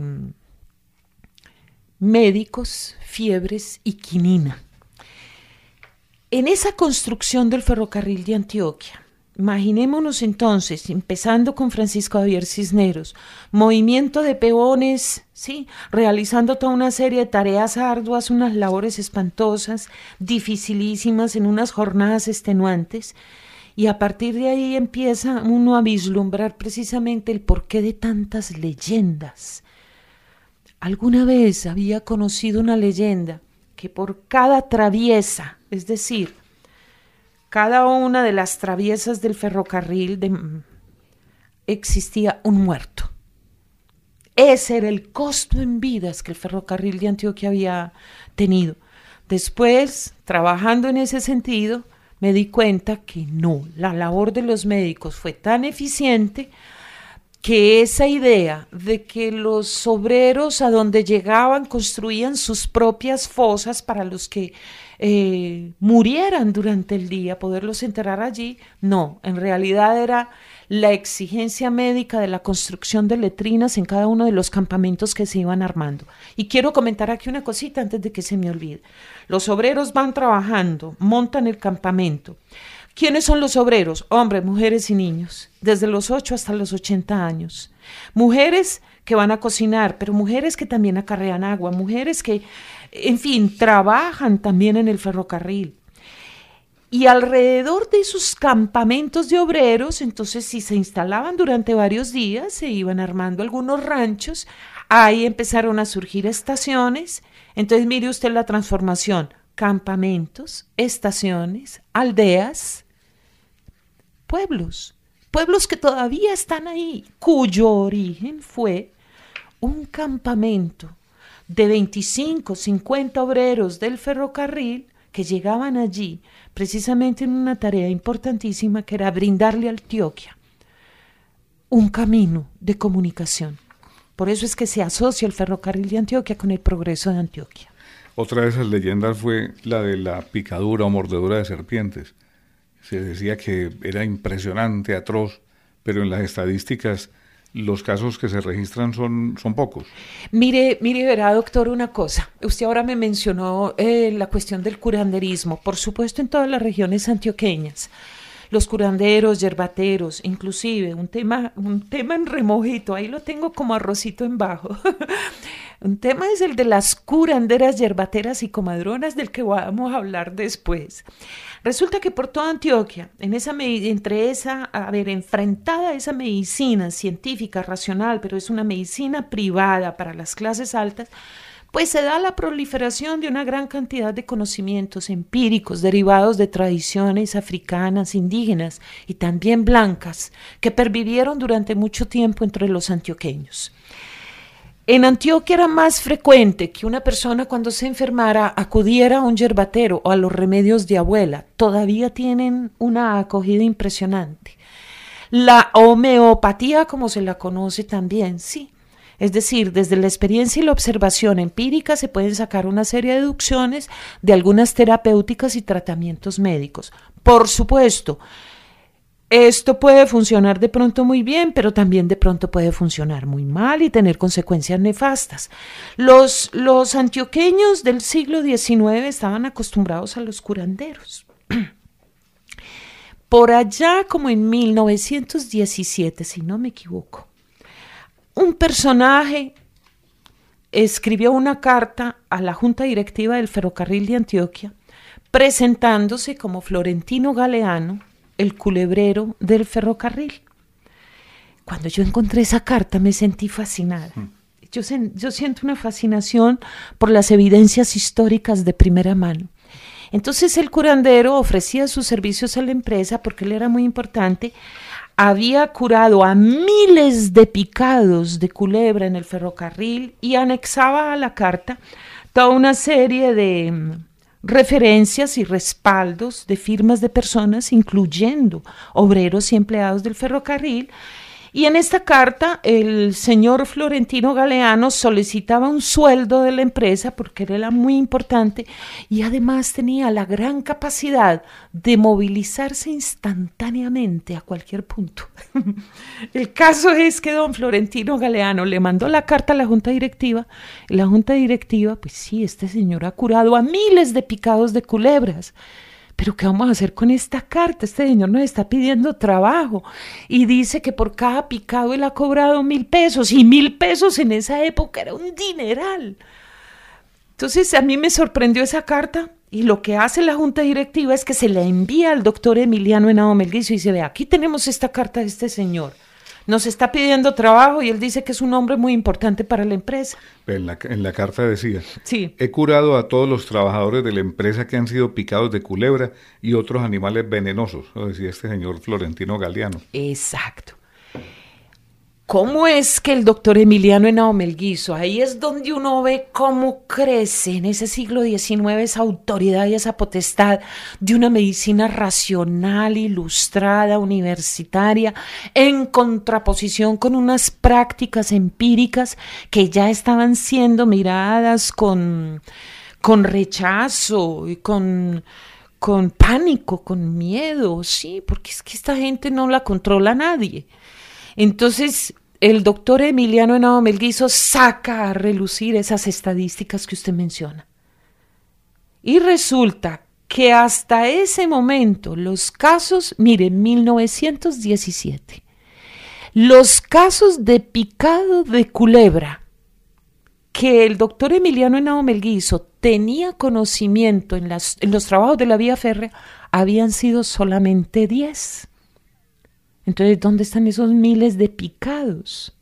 Médicos, Fiebres y Quinina. En esa construcción del ferrocarril de Antioquia, imaginémonos entonces, empezando con Francisco Javier Cisneros, movimiento de peones, ¿sí? Realizando toda una serie de tareas arduas, unas labores espantosas, dificilísimas, en unas jornadas extenuantes, y a partir de ahí empieza uno a vislumbrar precisamente el porqué de tantas leyendas. Alguna vez había conocido una leyenda que por cada traviesa, es decir, cada una de las traviesas del ferrocarril de, existía un muerto. Ese era el costo en vidas que el ferrocarril de Antioquia había tenido. Después, trabajando en ese sentido, me di cuenta que no, la labor de los médicos fue tan eficiente que esa idea de que los obreros a donde llegaban construían sus propias fosas para los que eh, murieran durante el día, poderlos enterrar allí, no, en realidad era la exigencia médica de la construcción de letrinas en cada uno de los campamentos que se iban armando. Y quiero comentar aquí una cosita antes de que se me olvide. Los obreros van trabajando, montan el campamento. ¿Quiénes son los obreros? Hombres, mujeres y niños, desde los ocho hasta los ochenta años. Mujeres que van a cocinar, pero mujeres que también acarrean agua, mujeres que, en fin, trabajan también en el ferrocarril. Y alrededor de esos campamentos de obreros, entonces si se instalaban durante varios días, se iban armando algunos ranchos, ahí empezaron a surgir estaciones. Entonces mire usted la transformación, campamentos, estaciones, aldeas, pueblos, pueblos que todavía están ahí, cuyo origen fue un campamento de veinticinco, cincuenta obreros del ferrocarril que llegaban allí precisamente en una tarea importantísima que era brindarle a Antioquia un camino de comunicación. Por eso es que se asocia el ferrocarril de Antioquia con el progreso de Antioquia. Otra de esas leyendas fue la de la picadura o mordedura de serpientes. Se decía que era impresionante, atroz, pero en las estadísticas los casos que se registran son, son pocos. Mire, mire, verá, doctor, una cosa. Usted ahora me mencionó eh, la cuestión del curanderismo. Por supuesto, en todas las regiones antioqueñas. Los curanderos, yerbateros, inclusive un tema, un tema en remojito, ahí lo tengo como arrocito en bajo. Un tema es el de las curanderas, yerbateras y comadronas, del que vamos a hablar después. Resulta que por toda Antioquia, en esa entre esa, a ver, enfrentada a esa medicina científica, racional, pero es una medicina privada para las clases altas, pues se da la proliferación de una gran cantidad de conocimientos empíricos derivados de tradiciones africanas, indígenas y también blancas que pervivieron durante mucho tiempo entre los antioqueños. En Antioquia era más frecuente que una persona cuando se enfermara acudiera a un yerbatero o a los remedios de abuela. Todavía tienen una acogida impresionante. La homeopatía, como se la conoce también, sí. Es decir, desde la experiencia y la observación empírica se pueden sacar una serie de deducciones de algunas terapéuticas y tratamientos médicos. Por supuesto, esto puede funcionar de pronto muy bien, pero también de pronto puede funcionar muy mal y tener consecuencias nefastas. Los, los antioqueños del siglo diecinueve estaban acostumbrados a los curanderos. Por allá, como en mil novecientos diecisiete, si no me equivoco, un personaje escribió una carta a la Junta Directiva del Ferrocarril de Antioquia presentándose como Florentino Galeano, el culebrero del ferrocarril. Cuando yo encontré esa carta me sentí fascinada. Yo, yo siento una fascinación por las evidencias históricas de primera mano. Entonces el curandero ofrecía sus servicios a la empresa porque él era muy importante. Había curado a miles de picados de culebra en el ferrocarril y anexaba a la carta toda una serie de referencias y respaldos de firmas de personas, incluyendo obreros y empleados del ferrocarril. Y en esta carta el señor Florentino Galeano solicitaba un sueldo de la empresa porque era muy importante y además tenía la gran capacidad de movilizarse instantáneamente a cualquier punto. El caso es que don Florentino Galeano le mandó la carta a la Junta Directiva y la Junta Directiva, pues sí, este señor ha curado a miles de picados de culebras. Pero ¿qué vamos a hacer con esta carta? Este señor nos está pidiendo trabajo y dice que por cada picado él ha cobrado mil pesos y mil pesos en esa época era un dineral. Entonces a mí me sorprendió esa carta y lo que hace la Junta Directiva es que se la envía al doctor Emiliano Henao Melguizo y dice, ve, aquí tenemos esta carta de este señor. Nos está pidiendo trabajo y él dice que es un hombre muy importante para la empresa. En la, en la carta decía, sí. He curado a todos los trabajadores de la empresa que han sido picados de culebra y otros animales venenosos, lo decía este señor Florentino Galeano. Exacto. ¿Cómo es que el doctor Emiliano Henao Melguizo, ahí es donde uno ve cómo crece en ese siglo diecinueve esa autoridad y esa potestad de una medicina racional, ilustrada, universitaria, en contraposición con unas prácticas empíricas que ya estaban siendo miradas con, con rechazo y con, con pánico, con miedo, sí, porque es que esta gente no la controla nadie. Entonces, el doctor Emiliano Henao Melguizo saca a relucir esas estadísticas que usted menciona. Y resulta que hasta ese momento los casos, mire, mil novecientos diecisiete, los casos de picado de culebra que el doctor Emiliano Henao Melguizo tenía conocimiento en, las, en los trabajos de la vía férrea habían sido solamente diez. Entonces, ¿dónde están esos miles de picados?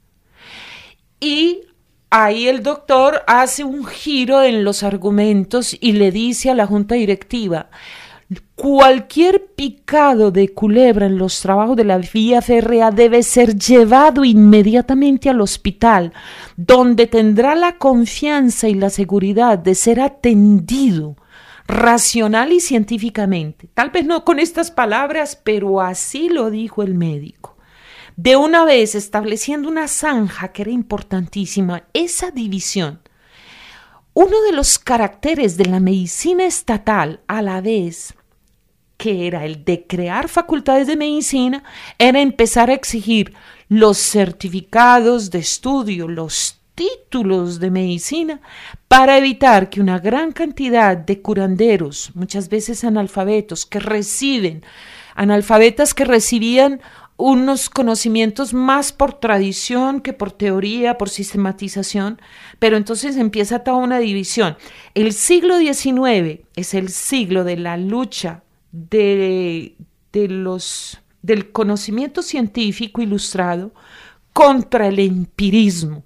Y ahí el doctor hace un giro en los argumentos y le dice a la Junta Directiva, Cualquier picado de culebra en los trabajos de la vía férrea debe ser llevado inmediatamente al hospital, donde tendrá la confianza y la seguridad de ser atendido racional y científicamente. Tal vez no con estas palabras, pero así lo dijo el médico. De una vez estableciendo una zanja que era importantísima, esa división. Uno de los caracteres de la medicina estatal, a la vez que era el de crear facultades de medicina, era empezar a exigir los certificados de estudio, los títulos de medicina, para evitar que una gran cantidad de curanderos, muchas veces analfabetos, que reciben, analfabetas que recibían unos conocimientos más por tradición que por teoría, por sistematización, pero entonces empieza toda una división. El siglo diecinueve es el siglo de la lucha de, de los, del conocimiento científico ilustrado contra el empirismo.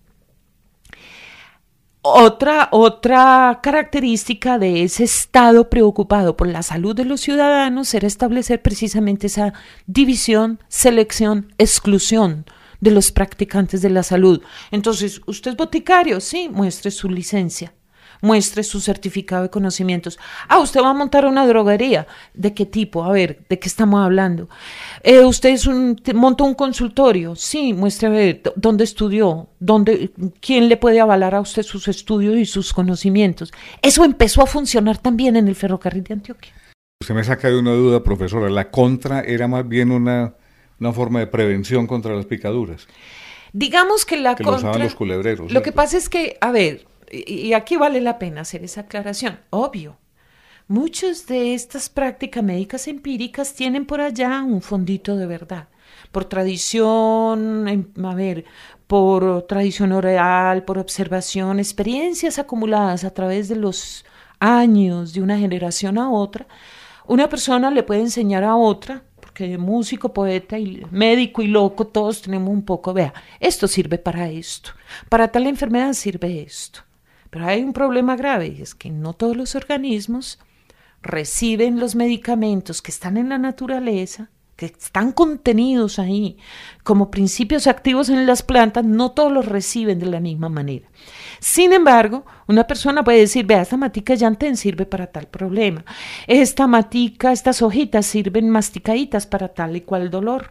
Otra, otra característica de ese Estado preocupado por la salud de los ciudadanos era establecer precisamente esa división, selección, exclusión de los practicantes de la salud. Entonces, ¿usted es boticario? Sí, muestre su licencia, muestre su certificado de conocimientos. Ah, ¿usted va a montar una droguería? ¿De qué tipo? A ver, ¿de qué estamos hablando? Eh, ¿Usted es un, monta un consultorio? Sí, muestre a ver dónde estudió, dónde, quién le puede avalar a usted sus estudios y sus conocimientos. Eso empezó a funcionar también en el ferrocarril de Antioquia. Usted me saca de una duda, profesora. La contra era más bien una, una forma de prevención contra las picaduras. Digamos que la que contra... lo usaban los culebreros. Lo que pasa es que, a ver... Y aquí vale la pena hacer esa aclaración. Obvio, muchas de estas prácticas médicas empíricas tienen por allá un fondito de verdad. Por tradición, a ver, por tradición oral, por observación, experiencias acumuladas a través de los años de una generación a otra, una persona le puede enseñar a otra, porque músico, poeta, y médico y loco, todos tenemos un poco, vea, esto sirve para esto, para tal enfermedad sirve esto. Pero hay un problema grave, y es que no todos los organismos reciben los medicamentos que están en la naturaleza, que están contenidos ahí como principios activos en las plantas, no todos los reciben de la misma manera. Sin embargo, una persona puede decir, vea, esta matica llantén sirve para tal problema, esta matica, estas hojitas sirven masticaditas para tal y cual dolor.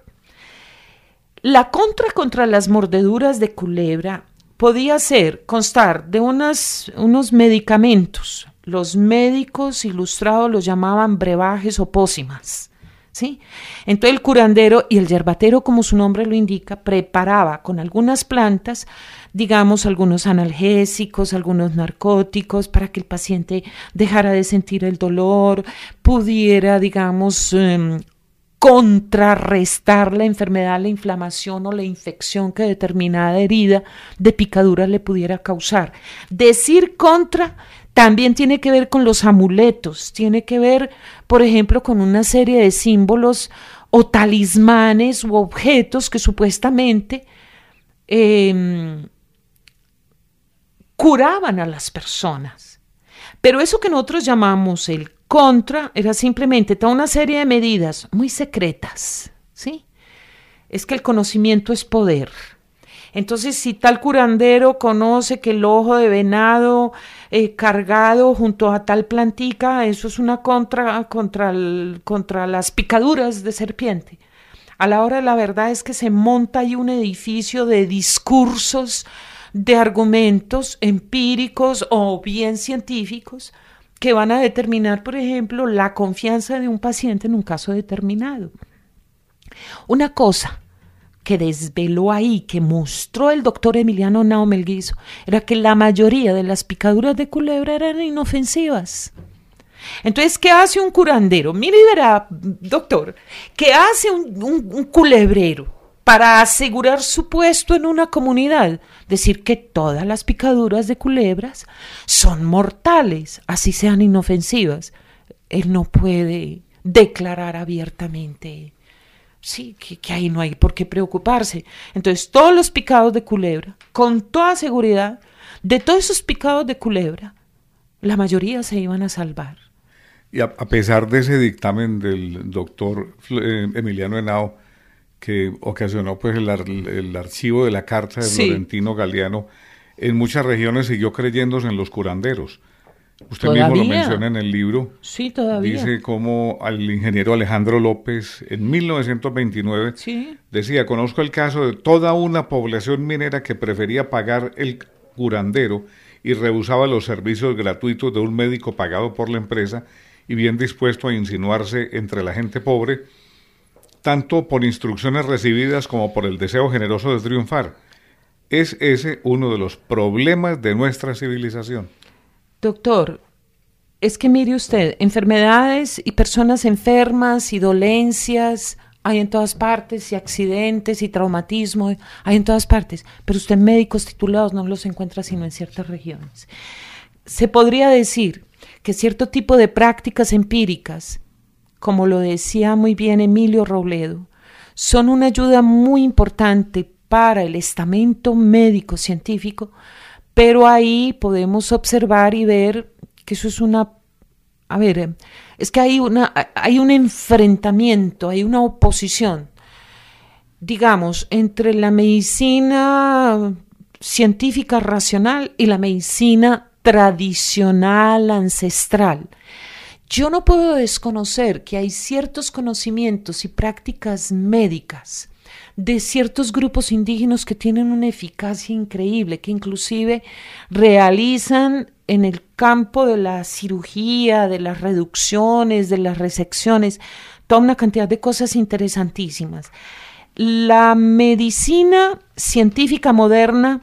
La contra contra las mordeduras de culebra podía ser, constar de unas, unos medicamentos. Los médicos ilustrados los llamaban brebajes o pócimas, ¿sí? Entonces el curandero y el yerbatero, como su nombre lo indica, preparaba con algunas plantas, digamos, algunos analgésicos, algunos narcóticos, para que el paciente dejara de sentir el dolor, pudiera, digamos, eh, contrarrestar la enfermedad, la inflamación o la infección que determinada herida de picadura le pudiera causar. Decir contra también tiene que ver con los amuletos, tiene que ver, por ejemplo, con una serie de símbolos o talismanes u objetos que supuestamente eh, curaban a las personas. Pero eso que nosotros llamamos el contra era simplemente toda una serie de medidas muy secretas, ¿sí? Es que el conocimiento es poder. Entonces, si tal curandero conoce que el ojo de venado eh, cargado junto a tal plantica, eso es una contra contra, el, contra las picaduras de serpiente. A la hora de la verdad es que se monta ahí un edificio de discursos, de argumentos empíricos o bien científicos, que van a determinar, por ejemplo, la confianza de un paciente en un caso determinado. Una cosa que desveló ahí, que mostró el doctor Emiliano Henao Melguizo, era que la mayoría de las picaduras de culebra eran inofensivas. Entonces, ¿qué hace un curandero? Mire y verá, doctor, ¿qué hace un, un, un culebrero para asegurar su puesto en una comunidad? Decir que todas las picaduras de culebras son mortales, así sean inofensivas. Él no puede declarar abiertamente, sí, que, que ahí no hay por qué preocuparse. Entonces, todos los picados de culebra, con toda seguridad, de todos esos picados de culebra, la mayoría se iban a salvar. Y a, a pesar de ese dictamen del doctor eh, Emiliano Henao, que ocasionó pues el, ar, el archivo de la carta de sí. Florentino Galeano, en muchas regiones siguió creyéndose en los curanderos. Usted ¿Todavía? mismo lo menciona en el libro. Sí, todavía. Dice cómo al ingeniero Alejandro López, en mil novecientos veintinueve, sí. decía, conozco el caso de toda una población minera que prefería pagar el curandero y rehusaba los servicios gratuitos de un médico pagado por la empresa y bien dispuesto a insinuarse entre la gente pobre, tanto por instrucciones recibidas como por el deseo generoso de triunfar. ¿Es ese uno de los problemas de nuestra civilización? Doctor, es que mire usted, enfermedades y personas enfermas y dolencias hay en todas partes, y accidentes y traumatismo hay en todas partes, pero usted médicos titulados no los encuentra sino en ciertas regiones. Se podría decir que cierto tipo de prácticas empíricas, como lo decía muy bien Emilio Robledo, son una ayuda muy importante para el estamento médico científico, pero ahí podemos observar y ver que eso es una, a ver, es que hay una, hay un enfrentamiento, hay una oposición, digamos, entre la medicina científica racional y la medicina tradicional, ancestral. Yo no puedo desconocer que hay ciertos conocimientos y prácticas médicas de ciertos grupos indígenas que tienen una eficacia increíble, que inclusive realizan en el campo de la cirugía, de las reducciones, de las resecciones, toda una cantidad de cosas interesantísimas. La medicina científica moderna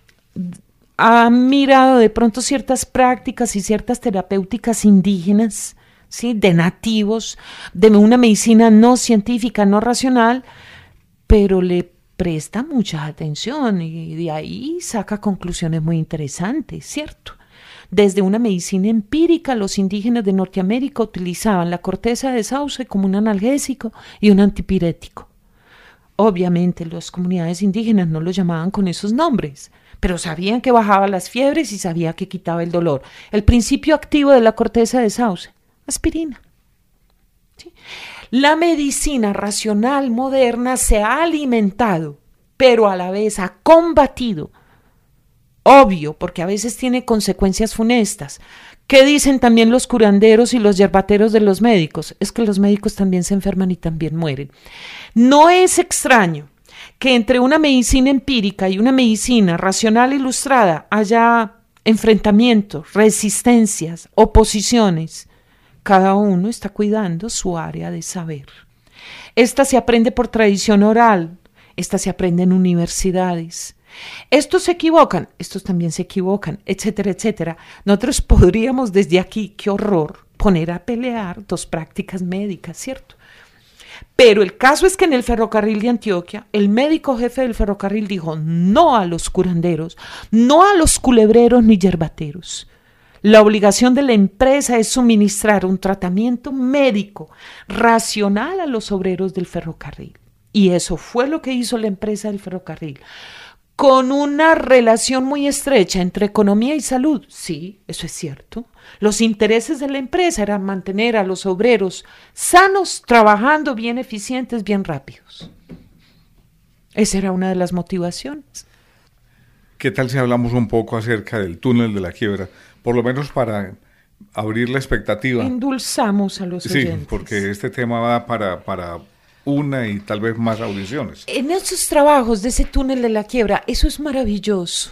ha mirado de pronto ciertas prácticas y ciertas terapéuticas indígenas, ¿sí?, de nativos, de una medicina no científica, no racional, pero le presta mucha atención y de ahí saca conclusiones muy interesantes, ¿cierto? Desde una medicina empírica, los indígenas de Norteamérica utilizaban la corteza de sauce como un analgésico y un antipirético. Obviamente las comunidades indígenas no lo llamaban con esos nombres, pero sabían que bajaba las fiebres y sabían que quitaba el dolor. El principio activo de la corteza de sauce, aspirina. ¿Sí? La medicina racional moderna se ha alimentado, pero a la vez ha combatido, obvio, porque a veces tiene consecuencias funestas. ¿Qué dicen también los curanderos y los yerbateros de los médicos? Es que los médicos también se enferman y también mueren. No es extraño que entre una medicina empírica y una medicina racional ilustrada haya enfrentamientos, resistencias, oposiciones. Cada uno está cuidando su área de saber. Esta se aprende por tradición oral, esta se aprende en universidades. Estos se equivocan, estos también se equivocan, etcétera, etcétera. Nosotros podríamos desde aquí, qué horror, poner a pelear dos prácticas médicas, ¿cierto? Pero el caso es que en el ferrocarril de Antioquia, el médico jefe del ferrocarril dijo no a los curanderos, no a los culebreros ni yerbateros. La obligación de la empresa es suministrar un tratamiento médico racional a los obreros del ferrocarril. Y eso fue lo que hizo la empresa del ferrocarril. Con una relación muy estrecha entre economía y salud. Sí, eso es cierto. Los intereses de la empresa eran mantener a los obreros sanos, trabajando bien eficientes, bien rápidos. Esa era una de las motivaciones. ¿Qué tal si hablamos un poco acerca del túnel de la quiebra? Por lo menos para abrir la expectativa. Endulzamos a los oyentes. Sí, porque este tema va para, para una y tal vez más audiciones. En esos trabajos de ese túnel de la quiebra, eso es maravilloso.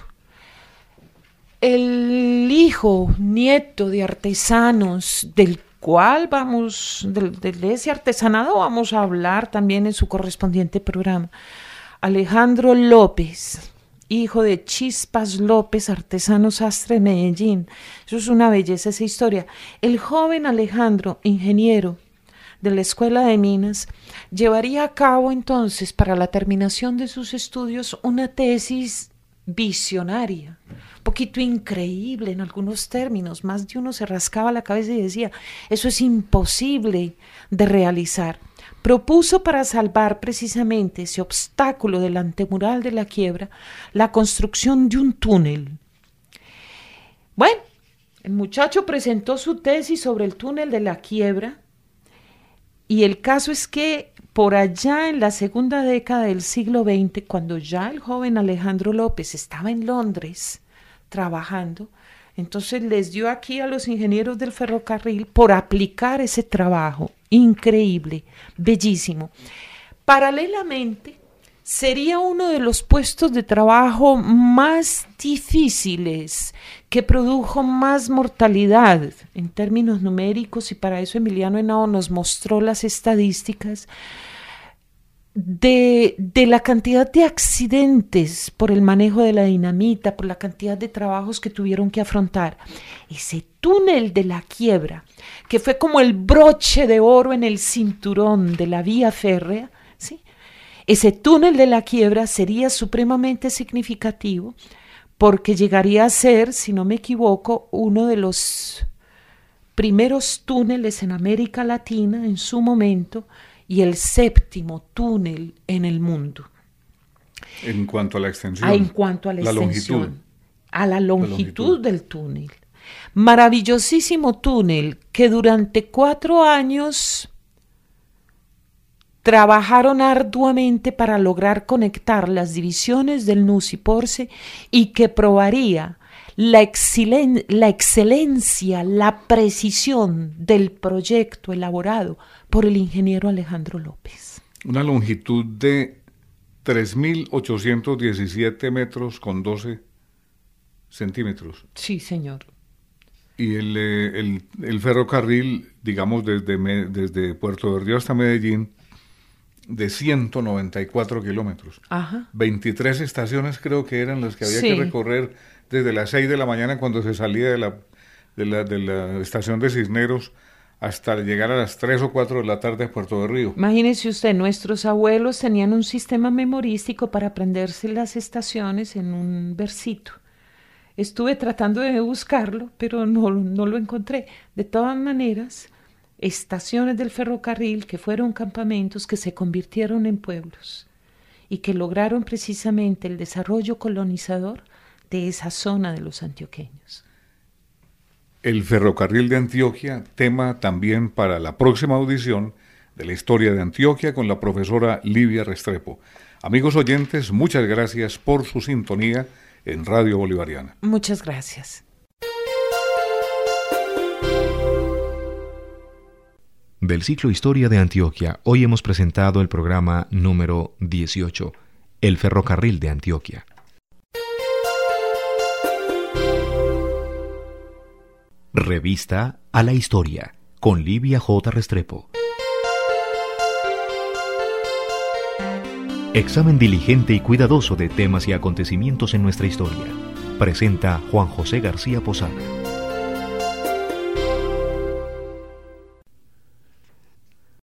El hijo, nieto de artesanos, del cual vamos, de, de ese artesanado vamos a hablar también en su correspondiente programa, Alejandro López, hijo de Chispas López, artesano sastre de Medellín. Eso es una belleza esa historia. El joven Alejandro, ingeniero de la Escuela de Minas, llevaría a cabo entonces para la terminación de sus estudios una tesis visionaria, un poquito increíble en algunos términos. Más de uno se rascaba la cabeza y decía, eso es imposible de realizar. Propuso para salvar precisamente ese obstáculo del antemural de la quiebra la construcción de un túnel. Bueno, El muchacho presentó su tesis sobre el túnel de la Quiebra y el caso es que por allá en la segunda década del siglo veinte, cuando ya el joven Alejandro López estaba en Londres trabajando, entonces les dio aquí a los ingenieros del ferrocarril por aplicar ese trabajo increíble, bellísimo. Paralelamente, sería uno de los puestos de trabajo más difíciles, que produjo más mortalidad en términos numéricos, y para eso Emiliano Henao nos mostró las estadísticas de, de la cantidad de accidentes por el manejo de la dinamita, por la cantidad de trabajos que tuvieron que afrontar. Ese túnel de la Quiebra, que fue como el broche de oro en el cinturón de la vía férrea, ¿sí? Ese túnel de la Quiebra sería supremamente significativo porque llegaría a ser, si no me equivoco, uno de los primeros túneles en América Latina en su momento y el séptimo túnel en el mundo. En cuanto a la extensión. Ah, en cuanto a la, la extensión. Longitud. A la longitud, la longitud del túnel. Maravillosísimo túnel que durante cuatro años trabajaron arduamente para lograr conectar las divisiones del Nus y Porce y que probaría la, excelen- la excelencia, la precisión del proyecto elaborado por el ingeniero Alejandro López. Una longitud de tres mil ochocientos diecisiete metros con doce centímetros. Sí, señor. Y el, eh, el, el ferrocarril, digamos, desde, me, desde Puerto Verdío hasta Medellín, de ciento noventa y cuatro kilómetros. Ajá. veintitrés estaciones creo que eran las que había Sí. que recorrer desde las seis de la mañana cuando se salía de la, de la, de la estación de Cisneros hasta llegar a las tres o cuatro de la tarde a Puerto Berrío. Imagínese usted, nuestros abuelos tenían un sistema memorístico para aprenderse las estaciones en un versito. Estuve tratando de buscarlo, pero no, no lo encontré. De todas maneras, estaciones del ferrocarril que fueron campamentos que se convirtieron en pueblos y que lograron precisamente el desarrollo colonizador de esa zona de los antioqueños. El ferrocarril de Antioquia, tema también para la próxima audición de la historia de Antioquia con la profesora Livia Restrepo. Amigos oyentes, muchas gracias por su sintonía en Radio Bolivariana. Muchas gracias. Del ciclo Historia de Antioquia, hoy hemos presentado el programa número dieciocho, El ferrocarril de Antioquia. Revista a la Historia, con Livia J. Restrepo. Examen diligente y cuidadoso de temas y acontecimientos en nuestra historia. Presenta Juan José García Posada.